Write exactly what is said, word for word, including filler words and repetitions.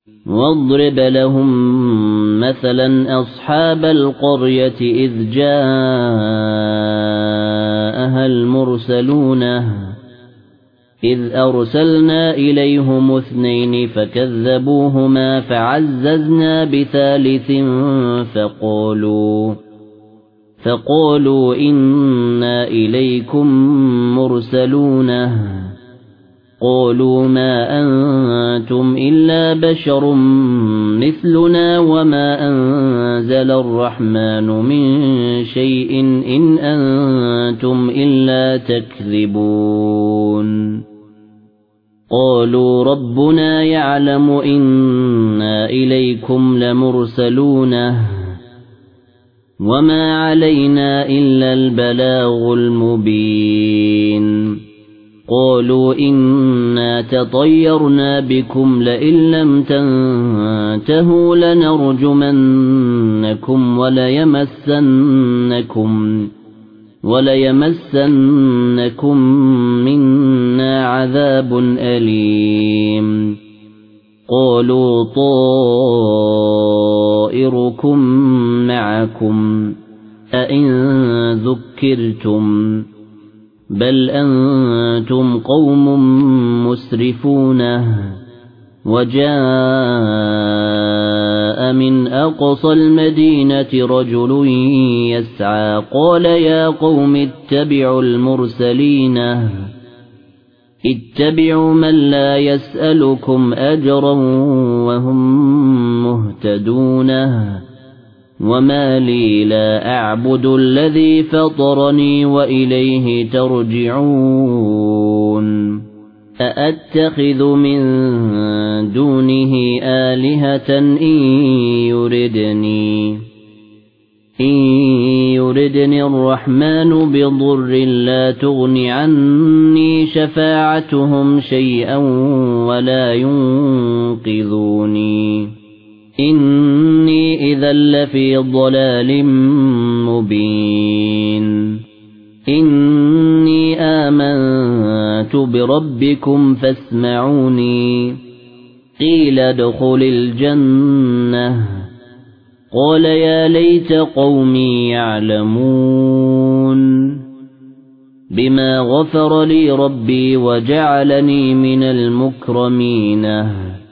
واضرب لهم مثلا أصحاب القرية إذ جاءها المرسلون إذ أرسلنا إليهم اثنين فكذبوهما فعززنا بثالث فقالوا فقالوا إنا إليكم مرسلون قالوا ما أنتم إلا بشر مثلنا وما أنزل الرحمن من شيء إن أنتم إلا تكذبون قالوا ربنا يعلم إنا إليكم لمرسلون وما علينا إلا البلاغ المبين قالوا إنا تطيرنا بكم لئن لم تنتهوا لنرجمنكم وليمسنكم وليمسنكم منا عذاب أليم قالوا طائركم معكم أئن ذكرتم بل أنتم قوم مسرفون وجاء من أقصى المدينة رجل يسعى قال يا قوم اتبعوا المرسلين اتبعوا من لا يسألكم أجرا وهم مهتدون وما لي لا أعبد الذي فطرني وإليه ترجعون أأتخذ من دونه آلهة إن يردني إن يردني الرحمن بضر لا تغن عني شفاعتهم شيئا ولا ينقذوني إني إذا لفي ضلال مبين إني آمنت بربكم فاسمعوني قيل ادخل الجنة قال يا ليت قومي يعلمون بما غفر لي ربي وجعلني من المكرمين